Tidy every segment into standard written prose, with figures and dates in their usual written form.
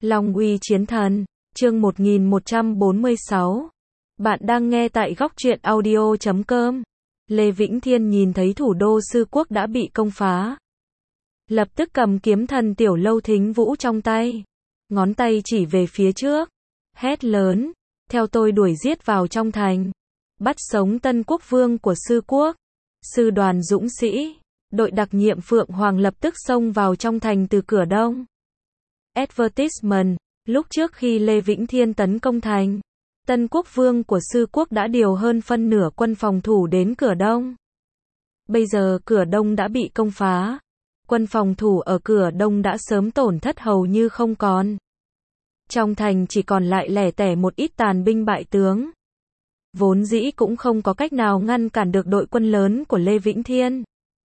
Long uy chiến thần, chương 1146. Bạn đang nghe tại góc truyện audio.com. Lê Vĩnh Thiên nhìn thấy thủ đô Sư Quốc đã bị công phá. Lập tức cầm kiếm thần Tiểu Lâu Thính Vũ trong tay. Ngón tay chỉ về phía trước. Hét lớn, theo tôi đuổi giết vào trong thành. Bắt sống Tân Quốc Vương của Sư Quốc. Sư đoàn dũng sĩ, đội đặc nhiệm Phượng Hoàng lập tức xông vào trong thành từ cửa đông. Advertisement, lúc trước khi Lê Vĩnh Thiên tấn công thành, Tân Quốc Vương của Sư Quốc đã điều hơn phân nửa quân phòng thủ đến cửa đông. Bây giờ cửa đông đã bị công phá. Quân phòng thủ ở cửa đông đã sớm tổn thất hầu như không còn. Trong thành chỉ còn lại lẻ tẻ một ít tàn binh bại tướng. Vốn dĩ cũng không có cách nào ngăn cản được đội quân lớn của Lê Vĩnh Thiên.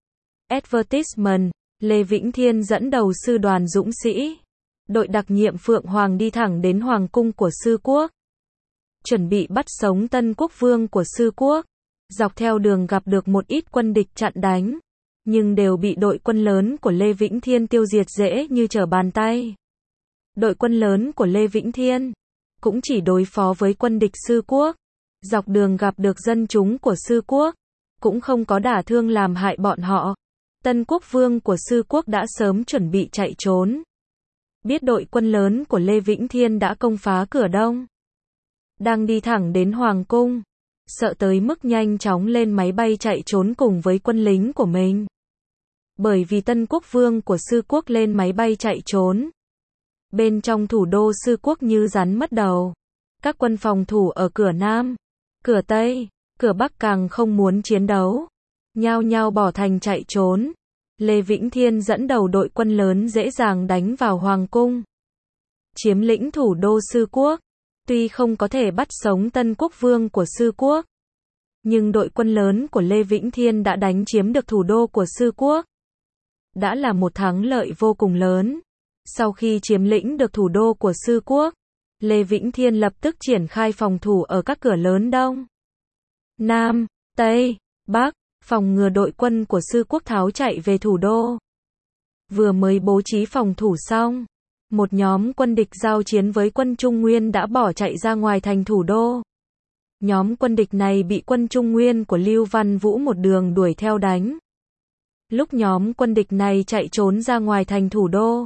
Advertisement, Lê Vĩnh Thiên dẫn đầu sư đoàn dũng sĩ. Đội đặc nhiệm Phượng Hoàng đi thẳng đến Hoàng cung của Sư Quốc. Chuẩn bị bắt sống Tân Quốc Vương của Sư Quốc. Dọc theo đường gặp được một ít quân địch chặn đánh. Nhưng đều bị đội quân lớn của Lê Vĩnh Thiên tiêu diệt dễ như trở bàn tay. Đội quân lớn của Lê Vĩnh Thiên cũng chỉ đối phó với quân địch Sư Quốc. Dọc đường gặp được dân chúng của Sư Quốc, cũng không có đả thương làm hại bọn họ. Tân Quốc Vương của Sư Quốc đã sớm chuẩn bị chạy trốn. Biết đội quân lớn của Lê Vĩnh Thiên đã công phá cửa đông. Đang đi thẳng đến Hoàng cung. Sợ tới mức nhanh chóng lên máy bay chạy trốn cùng với quân lính của mình. Bởi vì Tân Quốc Vương của Sư Quốc lên máy bay chạy trốn. Bên trong thủ đô Sư Quốc như rắn mất đầu. Các quân phòng thủ ở cửa Nam, cửa Tây, cửa Bắc càng không muốn chiến đấu. Nhao nhao bỏ thành chạy trốn. Lê Vĩnh Thiên dẫn đầu đội quân lớn dễ dàng đánh vào Hoàng cung. Chiếm lĩnh thủ đô Sư Quốc. Tuy không có thể bắt sống Tân Quốc Vương của Sư Quốc. Nhưng đội quân lớn của Lê Vĩnh Thiên đã đánh chiếm được thủ đô của Sư Quốc. Đã là một thắng lợi vô cùng lớn. Sau khi chiếm lĩnh được thủ đô của Sư Quốc, Lê Vĩnh Thiên lập tức triển khai phòng thủ ở các cửa lớn Đông, Nam, Tây, Bắc, phòng ngừa đội quân của Sư Quốc tháo chạy về thủ đô. Vừa mới bố trí phòng thủ xong, một nhóm quân địch giao chiến với quân Trung Nguyên đã bỏ chạy ra ngoài thành thủ đô. Nhóm quân địch này bị quân Trung Nguyên của Lưu Văn Vũ một đường đuổi theo đánh. Lúc nhóm quân địch này chạy trốn ra ngoài thành thủ đô,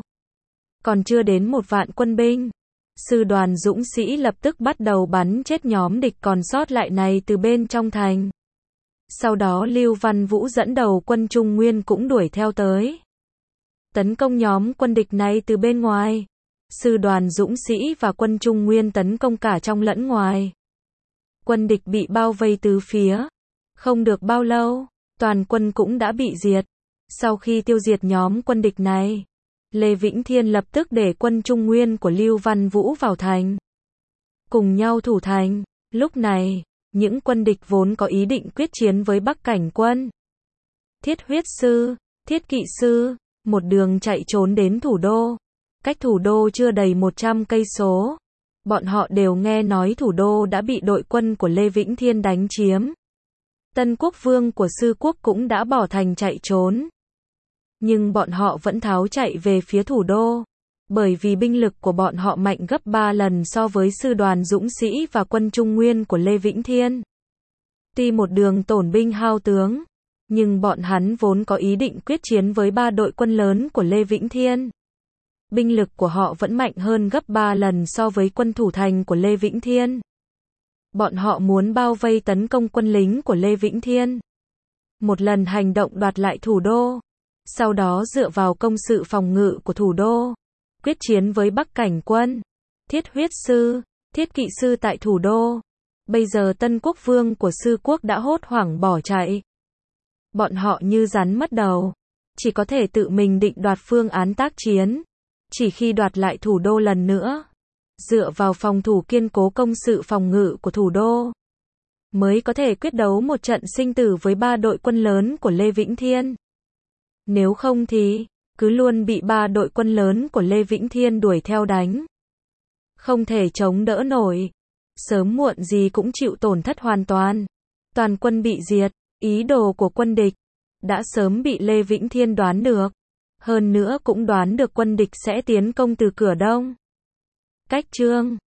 còn chưa đến 1 vạn quân binh. Sư đoàn dũng sĩ lập tức bắt đầu bắn chết nhóm địch còn sót lại này từ bên trong thành. Sau đó Lưu Văn Vũ dẫn đầu quân Trung Nguyên cũng đuổi theo tới. Tấn công nhóm quân địch này từ bên ngoài. Sư đoàn dũng sĩ và quân Trung Nguyên tấn công cả trong lẫn ngoài. Quân địch bị bao vây tứ phía. Không được bao lâu, toàn quân cũng đã bị diệt. Sau khi tiêu diệt nhóm quân địch này, Lê Vĩnh Thiên lập tức để quân Trung Nguyên của Lưu Văn Vũ vào thành. Cùng nhau thủ thành. Lúc này, những quân địch vốn có ý định quyết chiến với Bắc Cảnh quân, Thiết Huyết Sư, Thiết Kỵ Sư, một đường chạy trốn đến thủ đô. Cách thủ đô chưa đầy 100 cây số. Bọn họ đều nghe nói thủ đô đã bị đội quân của Lê Vĩnh Thiên đánh chiếm. Tân Quốc Vương của Sư Quốc cũng đã bỏ thành chạy trốn. Nhưng bọn họ vẫn tháo chạy về phía thủ đô. Bởi vì binh lực của bọn họ mạnh gấp 3 lần so với sư đoàn dũng sĩ và quân Trung Nguyên của Lê Vĩnh Thiên. Tuy một đường tổn binh hao tướng, nhưng bọn hắn vốn có ý định quyết chiến với 3 đội quân lớn của Lê Vĩnh Thiên. Binh lực của họ vẫn mạnh hơn gấp 3 lần so với quân thủ thành của Lê Vĩnh Thiên. Bọn họ muốn bao vây tấn công quân lính của Lê Vĩnh Thiên. Một lần hành động đoạt lại thủ đô. Sau đó dựa vào công sự phòng ngự của thủ đô, quyết chiến với Bắc Cảnh quân, Thiết Huyết Sư, Thiết Kỵ Sư tại thủ đô. Bây giờ Tân Quốc Vương của Sư Quốc đã hốt hoảng bỏ chạy. Bọn họ như rắn mất đầu, chỉ có thể tự mình định đoạt phương án tác chiến. Chỉ khi đoạt lại thủ đô lần nữa, dựa vào phòng thủ kiên cố công sự phòng ngự của thủ đô, mới có thể quyết đấu một trận sinh tử với 3 đội quân lớn của Lê Vĩnh Thiên. Nếu không thì, cứ luôn bị 3 đội quân lớn của Lê Vĩnh Thiên đuổi theo đánh. Không thể chống đỡ nổi. Sớm muộn gì cũng chịu tổn thất hoàn toàn. Toàn quân bị diệt. Ý đồ của quân địch đã sớm bị Lê Vĩnh Thiên đoán được. Hơn nữa cũng đoán được quân địch sẽ tiến công từ cửa đông. Cách chương